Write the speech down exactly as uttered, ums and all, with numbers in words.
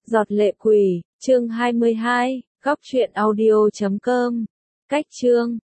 Giọt lệ quỷ, chương hai mươi hai, góc truyện audio chấm com. Cách chương